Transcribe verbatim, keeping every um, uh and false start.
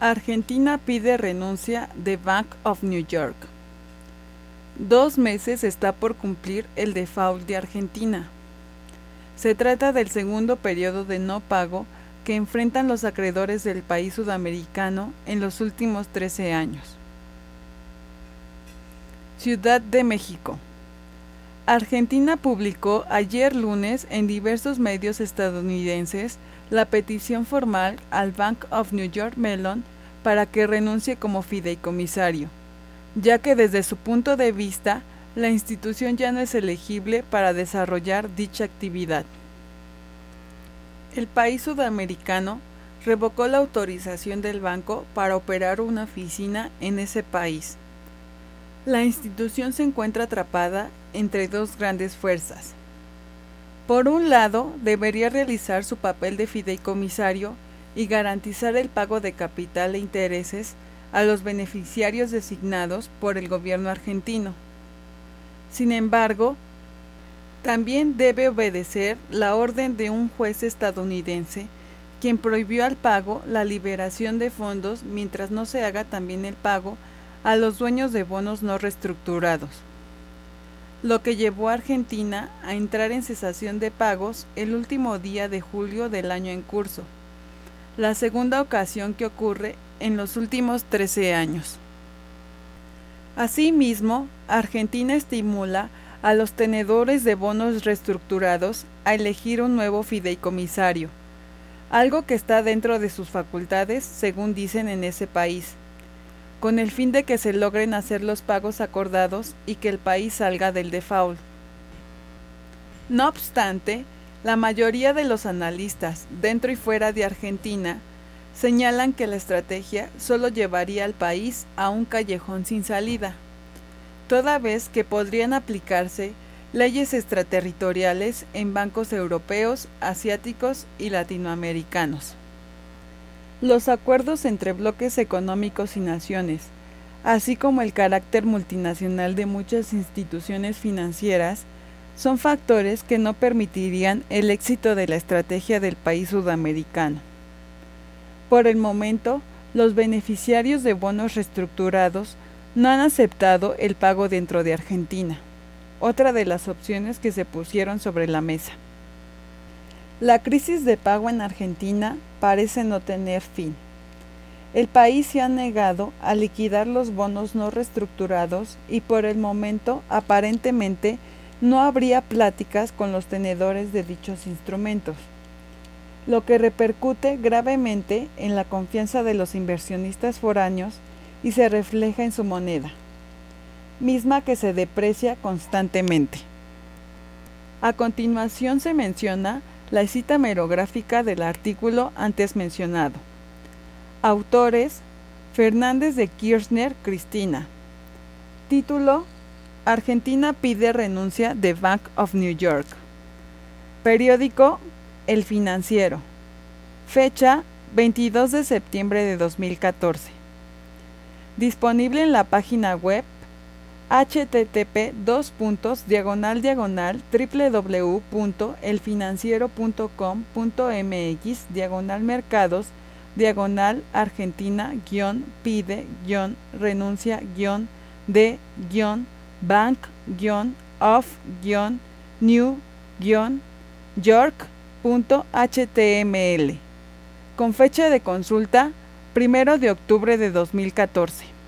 Argentina pide renuncia de Bank of New York. Dos meses está por cumplir el default de Argentina. Se trata del segundo periodo de no pago que enfrentan los acreedores del país sudamericano en los últimos trece años. Ciudad de México. Argentina publicó ayer lunes en diversos medios estadounidenses la petición formal al Bank of New York Mellon para que renuncie como fideicomisario, ya que desde su punto de vista la institución ya no es elegible para desarrollar dicha actividad. El país sudamericano revocó la autorización del banco para operar una oficina en ese país. La institución se encuentra atrapada entre dos grandes fuerzas. Por un lado, debería realizar su papel de fideicomisario y garantizar el pago de capital e intereses a los beneficiarios designados por el gobierno argentino. Sin embargo, también debe obedecer la orden de un juez estadounidense, quien prohibió al pago la liberación de fondos mientras no se haga también el pago a los dueños de bonos no reestructurados, lo que llevó a Argentina a entrar en cesación de pagos el último día de julio del año en curso, la segunda ocasión que ocurre en los últimos trece años. Asimismo, Argentina estimula a los tenedores de bonos reestructurados a elegir un nuevo fideicomisario, algo que está dentro de sus facultades, según dicen en ese país, con el fin de que se logren hacer los pagos acordados y que el país salga del default. No obstante, la mayoría de los analistas, dentro y fuera de Argentina, señalan que la estrategia solo llevaría al país a un callejón sin salida, toda vez que podrían aplicarse leyes extraterritoriales en bancos europeos, asiáticos y latinoamericanos. Los acuerdos entre bloques económicos y naciones, así como el carácter multinacional de muchas instituciones financieras, son factores que no permitirían el éxito de la estrategia del país sudamericano. Por el momento, los beneficiarios de bonos reestructurados no han aceptado el pago dentro de Argentina, otra de las opciones que se pusieron sobre la mesa. La crisis de pago en Argentina parece no tener fin. El país se ha negado a liquidar los bonos no reestructurados y por el momento, aparentemente, no habría pláticas con los tenedores de dichos instrumentos, lo que repercute gravemente en la confianza de los inversionistas foráneos y se refleja en su moneda, misma que se deprecia constantemente. A continuación se menciona la cita merográfica del artículo antes mencionado. Autores: Fernández de Kirchner, Cristina. Título: Argentina pide renuncia de Bank of New York. Periódico: El Financiero. Fecha: veintidós de septiembre de dos mil catorce. Disponible en la página web http dos puntos diagonal diagonal www punto elfinanciero punto com punto mx diagonal mercados diagonal Argentina guión pide guión renuncia guión de guión bank guión of guión new guión york punto html con fecha de consulta primero de octubre de dos mil catorce.